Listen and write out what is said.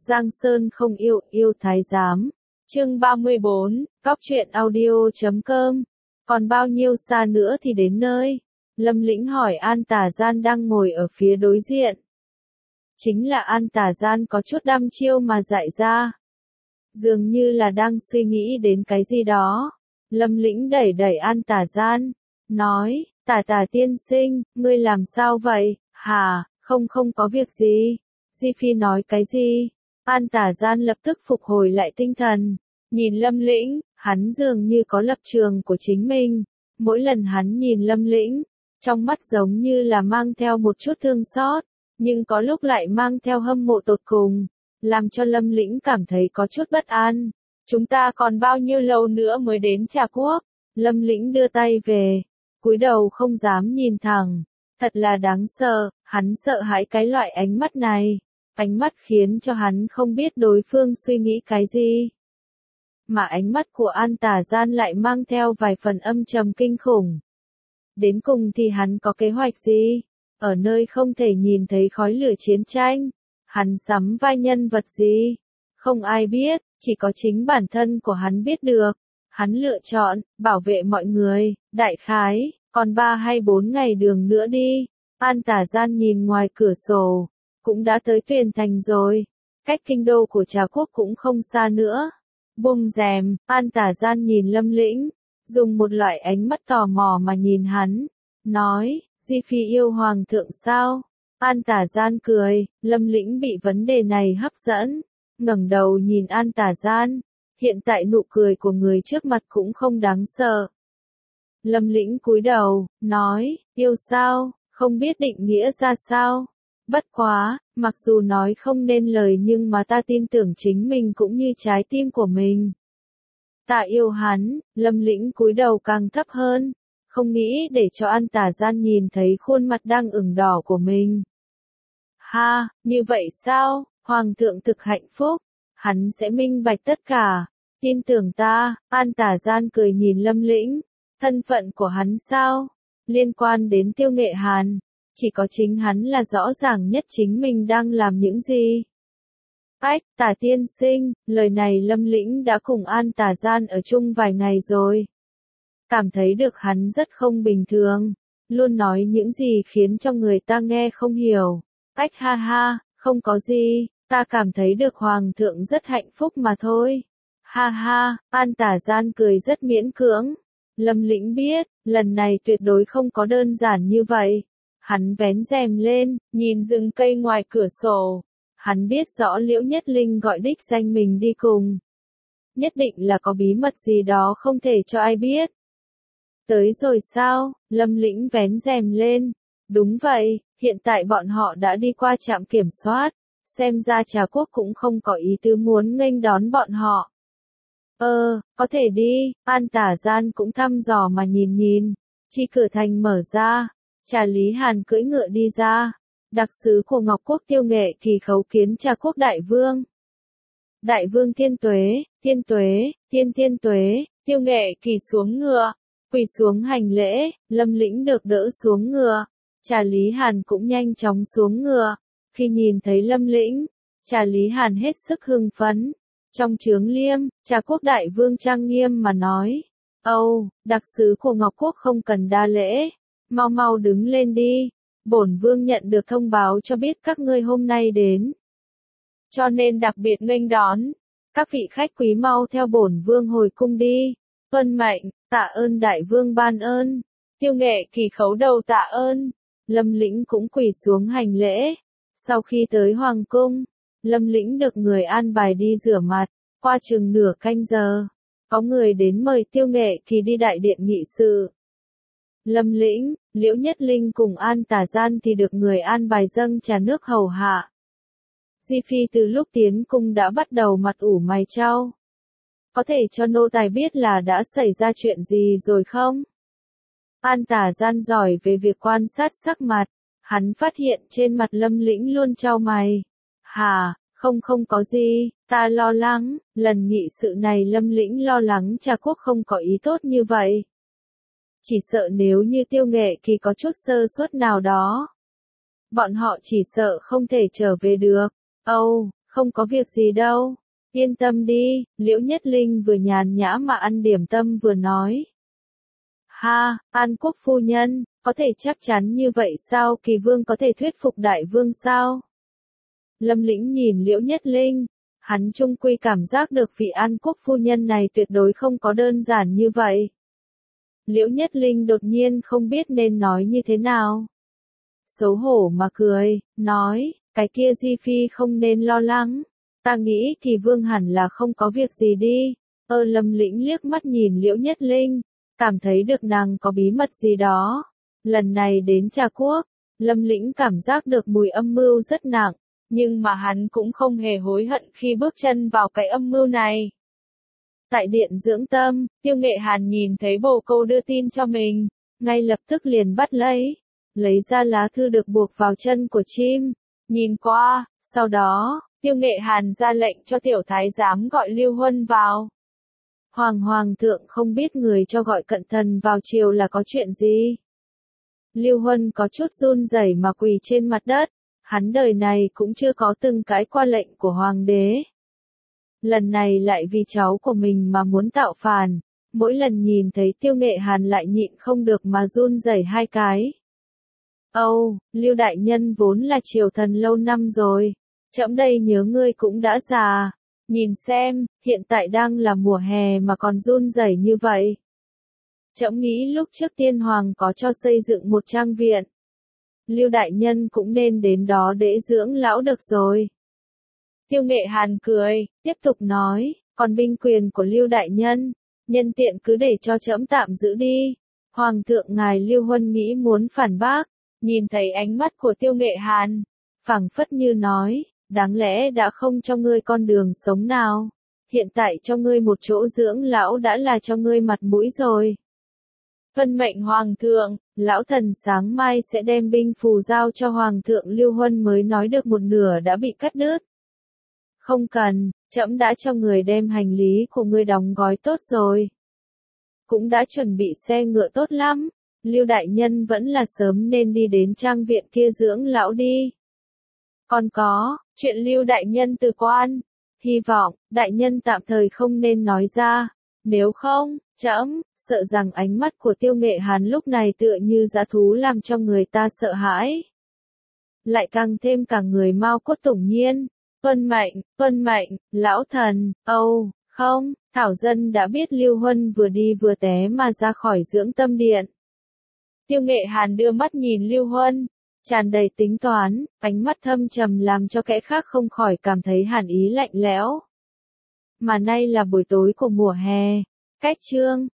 Giang Sơn không yêu, yêu thái giám. Chương 34, Cóc truyện audio.com. Còn bao nhiêu xa nữa thì đến nơi? Lâm Lĩnh hỏi An Tà Gian đang ngồi ở phía đối diện. Chính là An Tà Gian có chút đăm chiêu mà dạy ra. Dường như là đang suy nghĩ đến cái gì đó. Lâm Lĩnh đẩy đẩy An Tà Gian, nói, Tà tiên sinh, ngươi làm sao vậy? Hà, không có việc gì. Di Phi nói cái gì? An Tà Gian lập tức phục hồi lại tinh thần, nhìn Lâm Lĩnh, hắn dường như có lập trường của chính mình. Mỗi lần hắn nhìn Lâm Lĩnh, trong mắt giống như là mang theo một chút thương xót, nhưng có lúc lại mang theo hâm mộ tột cùng, làm cho Lâm Lĩnh cảm thấy có chút bất an. Chúng ta còn bao nhiêu lâu nữa mới đến Trà Quốc? Lâm Lĩnh đưa tay về, cúi đầu không dám nhìn thẳng. Thật là đáng sợ, hắn sợ hãi cái loại ánh mắt này. Ánh mắt khiến cho hắn không biết đối phương suy nghĩ cái gì. Mà ánh mắt của An Tà Gian lại mang theo vài phần âm trầm kinh khủng. Đến cùng thì hắn có kế hoạch gì? Ở nơi không thể nhìn thấy khói lửa chiến tranh, hắn sắm vai nhân vật gì? Không ai biết, chỉ có chính bản thân của hắn biết được. Hắn lựa chọn, bảo vệ mọi người, đại khái, còn 3 hay 4 ngày đường nữa đi. An Tà Gian nhìn ngoài cửa sổ, cũng đã tới Tuyền Thành rồi, cách kinh đô của Trà Quốc cũng không xa nữa. Buông rèm, An Tà Gian nhìn Lâm Lĩnh, dùng một loại ánh mắt tò mò mà nhìn hắn, nói, Di Phi yêu hoàng thượng sao? An Tà Gian cười, Lâm Lĩnh bị vấn đề này hấp dẫn, ngẩng đầu nhìn An Tà Gian, hiện tại nụ cười của người trước mặt cũng không đáng sợ. Lâm Lĩnh cúi đầu, nói, yêu sao, không biết định nghĩa ra sao? Bất quá, mặc dù nói không nên lời nhưng mà ta tin tưởng chính mình cũng như trái tim của mình. Ta yêu hắn. Lâm Lĩnh cúi đầu càng thấp hơn, không nghĩ để cho An Tà Gian nhìn thấy khuôn mặt đang ửng đỏ của mình. Ha, như vậy sao? Hoàng thượng thực hạnh phúc, hắn sẽ minh bạch tất cả, tin tưởng ta. An Tà Gian cười nhìn Lâm Lĩnh, thân phận của hắn sao? Liên quan đến Tiêu Nghệ Hàn. Chỉ có chính hắn là rõ ràng nhất chính mình đang làm những gì. Ách, Tà tiên sinh, lời này Lâm Lĩnh đã cùng An Tà Gian ở chung vài ngày rồi. Cảm thấy được hắn rất không bình thường, luôn nói những gì khiến cho người ta nghe không hiểu. Ách ha ha, không có gì, ta cảm thấy được Hoàng thượng rất hạnh phúc mà thôi. Ha ha, An Tà Gian cười rất miễn cưỡng. Lâm Lĩnh biết, lần này tuyệt đối không có đơn giản như vậy. Hắn vén rèm lên, nhìn rừng cây ngoài cửa sổ. Hắn biết rõ Liễu Nhất Linh gọi đích danh mình đi cùng. Nhất định là có bí mật gì đó không thể cho ai biết. Tới rồi sao? Lâm Lĩnh vén rèm lên. Đúng vậy, hiện tại bọn họ đã đi qua trạm kiểm soát. Xem ra Trà Quốc cũng không có ý tứ muốn nghênh đón bọn họ. Có thể đi. An Tà Gian cũng thăm dò mà nhìn. Chi cửa thành mở ra. Trà Lý Hàn cưỡi ngựa đi ra. Đặc sứ của Ngọc Quốc Tiêu Nghệ Kỳ khấu kiến Trà Quốc đại vương. Đại vương thiên tuế, thiên tuế. Tiêu Nghệ Kỳ xuống ngựa, quỳ xuống hành lễ. Lâm Lĩnh được đỡ xuống ngựa. Trà Lý Hàn cũng nhanh chóng xuống ngựa. Khi nhìn thấy Lâm Lĩnh, Trà Lý Hàn hết sức hưng phấn. Trong chướng liêm, Trà Quốc đại vương trang nghiêm mà nói, đặc sứ của Ngọc Quốc không cần đa lễ. Mau đứng lên đi. Bổn vương nhận được thông báo cho biết các ngươi hôm nay đến, cho nên đặc biệt nghênh đón. Các vị khách quý mau theo bổn vương hồi cung đi. Tuân mệnh, tạ ơn đại vương ban ơn. Tiêu Nghệ Kỳ khấu đầu tạ ơn. Lâm Lĩnh cũng quỳ xuống hành lễ. Sau khi tới hoàng cung, Lâm Lĩnh được người an bài đi rửa mặt. Qua chừng nửa canh giờ, có người đến mời Tiêu Nghệ Kỳ đi đại điện nghị sự. Lâm Lĩnh, Liễu Nhất Linh cùng An Tà Gian thì được người an bài dâng trà nước hầu hạ. Di Phi từ lúc tiến cung đã bắt đầu mặt ủ mày chau. Có thể cho nô tài biết là đã xảy ra chuyện gì rồi không? An Tà Gian giỏi về việc quan sát sắc mặt. Hắn phát hiện trên mặt Lâm Lĩnh luôn chau mày. Hà, không có gì, ta lo lắng. Lần nghị sự này Lâm Lĩnh lo lắng Trà Quốc không có ý tốt như vậy. Chỉ sợ nếu như Tiêu Nghệ Kỳ có chút sơ suất nào đó, bọn họ chỉ sợ không thể trở về được. Không có việc gì đâu. Yên tâm đi, Liễu Nhất Linh vừa nhàn nhã mà ăn điểm tâm vừa nói. Ha, An Quốc phu nhân, có thể chắc chắn như vậy sao? Kỳ vương có thể thuyết phục đại vương sao? Lâm Lĩnh nhìn Liễu Nhất Linh, hắn chung quy cảm giác được vị An Quốc phu nhân này tuyệt đối không có đơn giản như vậy. Liễu Nhất Linh đột nhiên không biết nên nói như thế nào. Xấu hổ mà cười, nói, cái kia Di Phi không nên lo lắng. Ta nghĩ Kỳ vương hẳn là không có việc gì đi. Lâm Lĩnh liếc mắt nhìn Liễu Nhất Linh, cảm thấy được nàng có bí mật gì đó. Lần này đến Trà Quốc, Lâm Lĩnh cảm giác được mùi âm mưu rất nặng, nhưng mà hắn cũng không hề hối hận khi bước chân vào cái âm mưu này. Tại điện dưỡng tâm, Tiêu Nghệ Hàn nhìn thấy bồ câu đưa tin cho mình, ngay lập tức liền bắt lấy ra lá thư được buộc vào chân của chim, nhìn qua, sau đó, Tiêu Nghệ Hàn ra lệnh cho tiểu thái giám gọi Lưu Huân vào. Hoàng thượng không biết người cho gọi cận thần vào triều là có chuyện gì. Lưu Huân có chút run rẩy mà quỳ trên mặt đất, hắn đời này cũng chưa có từng cãi qua lệnh của hoàng đế. Lần này lại vì cháu của mình mà muốn tạo phản, mỗi lần nhìn thấy Tiêu Nghệ Hàn lại nhịn không được mà run rẩy hai cái. Lưu đại nhân vốn là triều thần lâu năm rồi, trẫm đây nhớ ngươi cũng đã già, nhìn xem, hiện tại đang là mùa hè mà còn run rẩy như vậy. Trẫm nghĩ lúc trước tiên hoàng có cho xây dựng một trang viện. Lưu đại nhân cũng nên đến đó để dưỡng lão được rồi. Tiêu Nghệ Hàn cười, tiếp tục nói, còn binh quyền của Lưu đại nhân, nhân tiện cứ để cho trẫm tạm giữ đi. Hoàng thượng ngài Lưu Huân nghĩ muốn phản bác, nhìn thấy ánh mắt của Tiêu Nghệ Hàn, phảng phất như nói, đáng lẽ đã không cho ngươi con đường sống nào, hiện tại cho ngươi một chỗ dưỡng lão đã là cho ngươi mặt mũi rồi. Vân mệnh hoàng thượng, lão thần sáng mai sẽ đem binh phù giao cho hoàng thượng. Lưu Huân mới nói được một nửa đã bị cắt đứt. Không cần, trẫm đã cho người đem hành lý của ngươi đóng gói tốt rồi. Cũng đã chuẩn bị xe ngựa tốt lắm, Lưu đại nhân vẫn là sớm nên đi đến trang viện kia dưỡng lão đi. Còn có, chuyện Lưu đại nhân từ quan, hy vọng, đại nhân tạm thời không nên nói ra, nếu không, trẫm sợ rằng ánh mắt của Tiêu Nghệ Hàn lúc này tựa như dã thú làm cho người ta sợ hãi. Lại càng thêm cả người mau cốt tủng nhiên, tuân mệnh, lão thần, không, Thảo Dân đã biết Lưu Huân vừa đi vừa té mà ra khỏi dưỡng tâm điện. Tiêu Nghệ Hàn đưa mắt nhìn Lưu Huân, tràn đầy tính toán, ánh mắt thâm trầm làm cho kẻ khác không khỏi cảm thấy hàn ý lạnh lẽo. Mà nay là buổi tối của mùa hè, cách chương